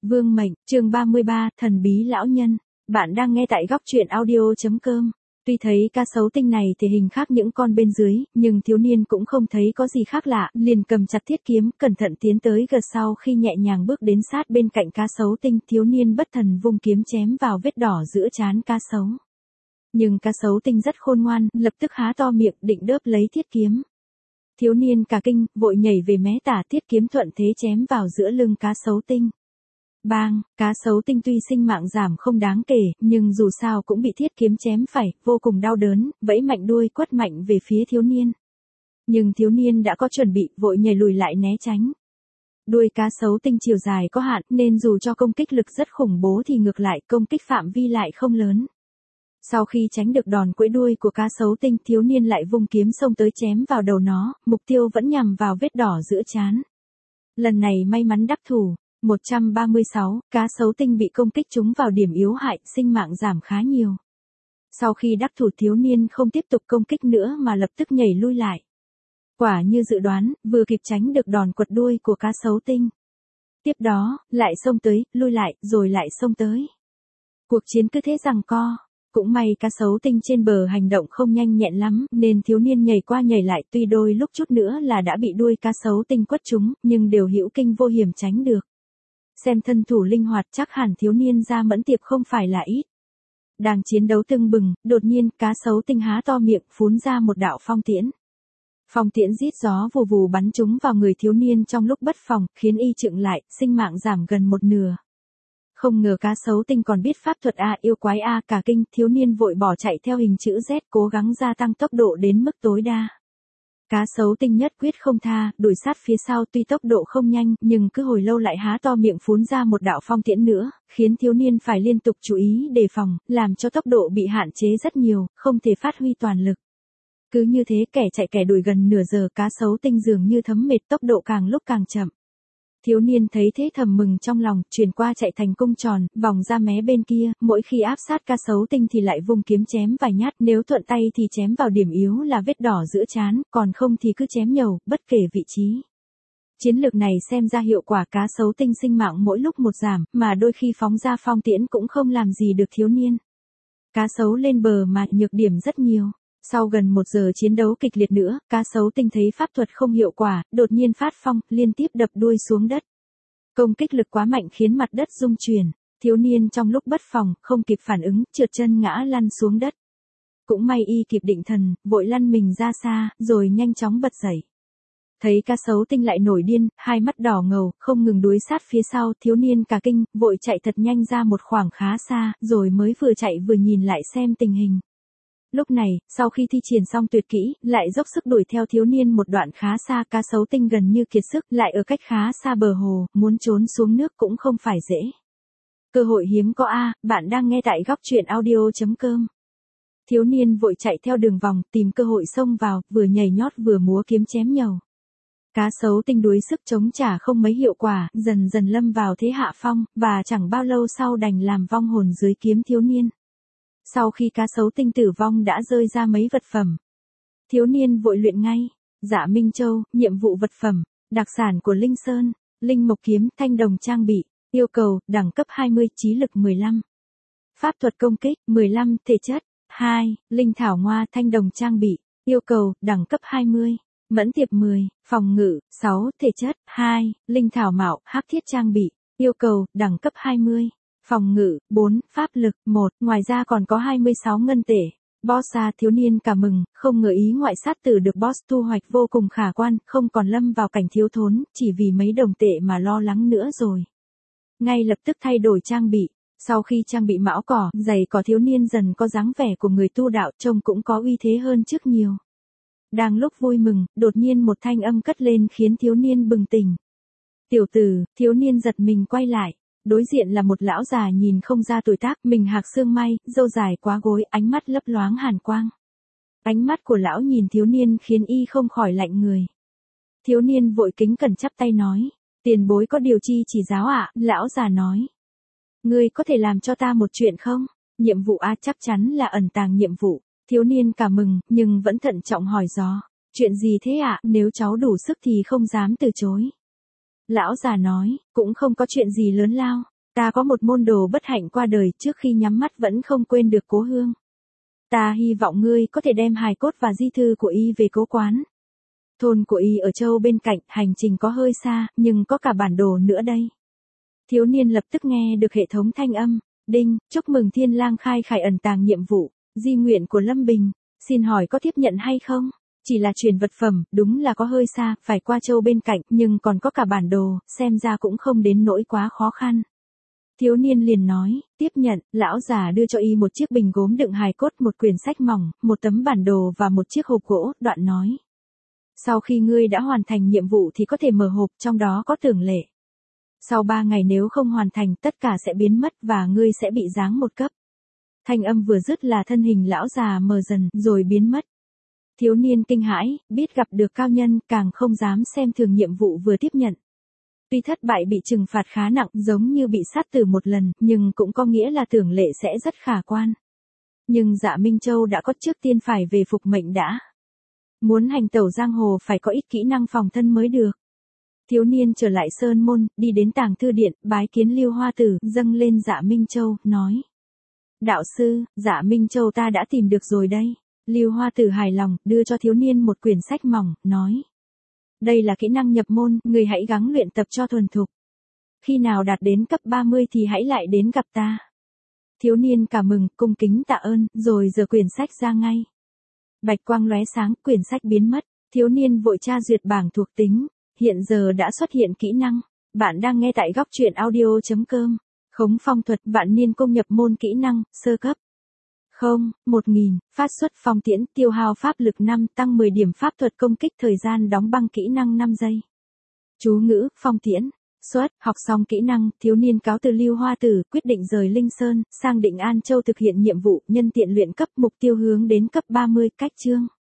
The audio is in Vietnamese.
Vương mệnh, chương 33, thần bí lão nhân. Bạn đang nghe tại góc truyện audio.com. Tuy thấy cá sấu tinh này thể hình khác những con bên dưới, nhưng thiếu niên cũng không thấy có gì khác lạ, liền cầm chặt thiết kiếm, cẩn thận tiến tới gần. Sau khi nhẹ nhàng bước đến sát bên cạnh cá sấu tinh, thiếu niên bất thần vung kiếm chém vào vết đỏ giữa trán cá sấu. Nhưng cá sấu tinh rất khôn ngoan, lập tức há to miệng định đớp lấy thiết kiếm. Thiếu niên cả kinh, vội nhảy về mé tả, thiết kiếm thuận thế chém vào giữa lưng cá sấu tinh. Bang, cá sấu tinh tuy sinh mạng giảm không đáng kể, nhưng dù sao cũng bị thiết kiếm chém phải, vô cùng đau đớn, vẫy mạnh đuôi quất mạnh về phía thiếu niên. Nhưng thiếu niên đã có chuẩn bị, vội nhảy lùi lại né tránh. Đuôi cá sấu tinh chiều dài có hạn, nên dù cho công kích lực rất khủng bố thì ngược lại công kích phạm vi lại không lớn. Sau khi tránh được đòn quẫy đuôi của cá sấu tinh, thiếu niên lại vung kiếm xông tới chém vào đầu nó, mục tiêu vẫn nhằm vào vết đỏ giữa trán. Lần này may mắn đắc thủ. 136, cá sấu tinh bị công kích trúng vào điểm yếu hại, sinh mạng giảm khá nhiều. Sau khi đắc thủ, thiếu niên không tiếp tục công kích nữa mà lập tức nhảy lui lại. Quả như dự đoán, vừa kịp tránh được đòn quật đuôi của cá sấu tinh. Tiếp đó, lại xông tới, lui lại, rồi lại xông tới. Cuộc chiến cứ thế giằng co. Cũng may cá sấu tinh trên bờ hành động không nhanh nhẹn lắm, nên thiếu niên nhảy qua nhảy lại, tuy đôi lúc chút nữa là đã bị đuôi cá sấu tinh quất trúng, nhưng đều hữu kinh vô hiểm tránh được. Xem thân thủ linh hoạt, chắc hẳn thiếu niên ra mẫn tiệp không phải là ít. Đang chiến đấu tưng bừng, đột nhiên cá sấu tinh há to miệng, phún ra một đạo phong tiễn. Phong tiễn rít gió vù vù bắn trúng vào người thiếu niên trong lúc bất phòng, khiến y chững lại, sinh mạng giảm gần một nửa. Không ngờ cá sấu tinh còn biết pháp thuật A, yêu quái A, cả kinh, thiếu niên vội bỏ chạy theo hình chữ Z, cố gắng gia tăng tốc độ đến mức tối đa. Cá sấu tinh nhất quyết không tha, đuổi sát phía sau, tuy tốc độ không nhanh, nhưng cứ hồi lâu lại há to miệng phún ra một đạo phong tiễn nữa, khiến thiếu niên phải liên tục chú ý đề phòng, làm cho tốc độ bị hạn chế rất nhiều, không thể phát huy toàn lực. Cứ như thế kẻ chạy kẻ đuổi gần nửa giờ, cá sấu tinh dường như thấm mệt, tốc độ càng lúc càng chậm. Thiếu niên thấy thế thầm mừng trong lòng, chuyển qua chạy thành cung tròn, vòng ra mé bên kia, mỗi khi áp sát cá sấu tinh thì lại vung kiếm chém vài nhát, nếu thuận tay thì chém vào điểm yếu là vết đỏ giữa trán, còn không thì cứ chém nhầu, bất kể vị trí. Chiến lược này xem ra hiệu quả, cá sấu tinh sinh mạng mỗi lúc một giảm, mà đôi khi phóng ra phong tiễn cũng không làm gì được thiếu niên. Cá sấu lên bờ mà nhược điểm rất nhiều. Sau gần 1 giờ chiến đấu kịch liệt nữa, cá sấu tinh thấy pháp thuật không hiệu quả, đột nhiên phát phong, liên tiếp đập đuôi xuống đất. Công kích lực quá mạnh khiến mặt đất rung chuyển, thiếu niên trong lúc bất phòng, không kịp phản ứng, trượt chân ngã lăn xuống đất. Cũng may y kịp định thần, vội lăn mình ra xa, rồi nhanh chóng bật dậy. Thấy cá sấu tinh lại nổi điên, hai mắt đỏ ngầu, không ngừng đuổi sát phía sau, thiếu niên cả kinh, vội chạy thật nhanh ra một khoảng khá xa, rồi mới vừa chạy vừa nhìn lại xem tình hình. Lúc này, sau khi thi triển xong tuyệt kỹ, lại dốc sức đuổi theo thiếu niên một đoạn khá xa, cá sấu tinh gần như kiệt sức, lại ở cách khá xa bờ hồ, muốn trốn xuống nước cũng không phải dễ. Cơ hội hiếm có A, bạn đang nghe tại góc truyện audio.com. Thiếu niên vội chạy theo đường vòng, tìm cơ hội xông vào, vừa nhảy nhót vừa múa kiếm chém nhầu. Cá sấu tinh đuối sức chống trả không mấy hiệu quả, dần dần lâm vào thế hạ phong, và chẳng bao lâu sau đành làm vong hồn dưới kiếm thiếu niên. Sau khi cá sấu tinh tử vong đã rơi ra mấy vật phẩm. Thiếu niên vội luyện ngay. Dạ Minh Châu, nhiệm vụ vật phẩm, đặc sản của Linh Sơn, Linh Mộc kiếm, thanh đồng trang bị, yêu cầu, đẳng cấp 20, trí lực 15. Pháp thuật công kích, 15, thể chất, 2, Linh Thảo Ngoa, thanh đồng trang bị, yêu cầu, đẳng cấp 20. Mẫn tiệp 10, phòng ngự, 6, thể chất, 2, Linh Thảo Mạo, hắc thiết trang bị, yêu cầu, đẳng cấp 20. Phòng ngự, 4, pháp lực, 1, ngoài ra còn có 26 ngân tệ. Boss ra, thiếu niên cả mừng, không ngờ ý ngoại sát tử được boss thu hoạch vô cùng khả quan, không còn lâm vào cảnh thiếu thốn, chỉ vì mấy đồng tệ mà lo lắng nữa rồi. Ngay lập tức thay đổi trang bị, sau khi trang bị mão cỏ, giày cỏ, thiếu niên dần có dáng vẻ của người tu đạo, trông cũng có uy thế hơn trước nhiều. Đang lúc vui mừng, đột nhiên một thanh âm cất lên khiến thiếu niên bừng tỉnh. Tiểu tử, thiếu niên giật mình quay lại. Đối diện là một lão già nhìn không ra tuổi tác, mình hạc xương may, râu dài quá gối, ánh mắt lấp loáng hàn quang. Ánh mắt của lão nhìn thiếu niên khiến y không khỏi lạnh người. Thiếu niên vội kính cẩn chắp tay nói, tiền bối có điều chi chỉ giáo ạ, lão già nói. Ngươi có thể làm cho ta một chuyện không? Nhiệm vụ A, chắc chắn là ẩn tàng nhiệm vụ. Thiếu niên cả mừng, nhưng vẫn thận trọng hỏi dò. Chuyện gì thế ạ, nếu cháu đủ sức thì không dám từ chối. Lão già nói, cũng không có chuyện gì lớn lao, Ta có một môn đồ bất hạnh qua đời trước khi nhắm mắt vẫn không quên được cố hương. Ta hy vọng ngươi có thể đem hài cốt và di thư của y về cố quán. Thôn của y ở châu bên cạnh, hành trình có hơi xa, nhưng có cả bản đồ nữa đây. Thiếu niên lập tức nghe được hệ thống thanh âm. Đinh, chúc mừng Thiên Lang khai khải ẩn tàng nhiệm vụ. Di nguyện của Lâm Bình. Xin hỏi có tiếp nhận hay không? Chỉ là truyền vật phẩm, đúng là có hơi xa, phải qua châu bên cạnh, nhưng còn có cả bản đồ, xem ra cũng không đến nỗi quá khó khăn. Thiếu niên liền nói, tiếp nhận, lão già đưa cho y một chiếc bình gốm đựng hài cốt, một quyển sách mỏng, một tấm bản đồ và một chiếc hộp gỗ, đoạn nói. Sau khi ngươi đã hoàn thành nhiệm vụ thì có thể mở hộp, trong đó có tường lệ. Sau 3 ngày nếu không hoàn thành tất cả sẽ biến mất và ngươi sẽ bị giáng một cấp. Thanh âm vừa dứt là thân hình lão già mờ dần, rồi biến mất. Thiếu niên kinh hãi, biết gặp được cao nhân, càng không dám xem thường nhiệm vụ vừa tiếp nhận. Tuy thất bại bị trừng phạt khá nặng, giống như bị sát tử một lần, nhưng cũng có nghĩa là tường lệ sẽ rất khả quan. Nhưng Dạ Minh Châu đã có trước tiên phải về phục mệnh đã. Muốn hành tẩu giang hồ phải có ít kỹ năng phòng thân mới được. Thiếu niên trở lại sơn môn, đi đến tàng thư điện, bái kiến Lưu Hoa Tử, dâng lên Dạ Minh Châu, nói. Đạo sư, Dạ Minh Châu ta đã tìm được rồi đây. Lưu Hoa Tử hài lòng, đưa cho thiếu niên một quyển sách mỏng, nói. Đây là kỹ năng nhập môn, người hãy gắng luyện tập cho thuần thục. Khi nào đạt đến cấp 30 thì hãy lại đến gặp ta. Thiếu niên cảm mừng, cung kính tạ ơn, rồi giở quyển sách ra ngay. Bạch quang lóe sáng, quyển sách biến mất, thiếu niên vội tra duyệt bảng thuộc tính, hiện giờ đã xuất hiện kỹ năng. Bạn đang nghe tại góc truyện audio.com. Khống phong thuật, vạn niên công nhập môn kỹ năng, sơ cấp. 1000, phát xuất phong tiễn, tiêu hao pháp lực 5, tăng 10 điểm pháp thuật công kích, thời gian đóng băng kỹ năng 5 giây. Chú ngữ, phong tiễn. Xuất, học xong kỹ năng, thiếu niên cáo từ Lưu Hoa Tử, quyết định rời Linh Sơn, sang Định An Châu thực hiện nhiệm vụ, nhân tiện luyện cấp, mục tiêu hướng đến cấp 30, cách chương.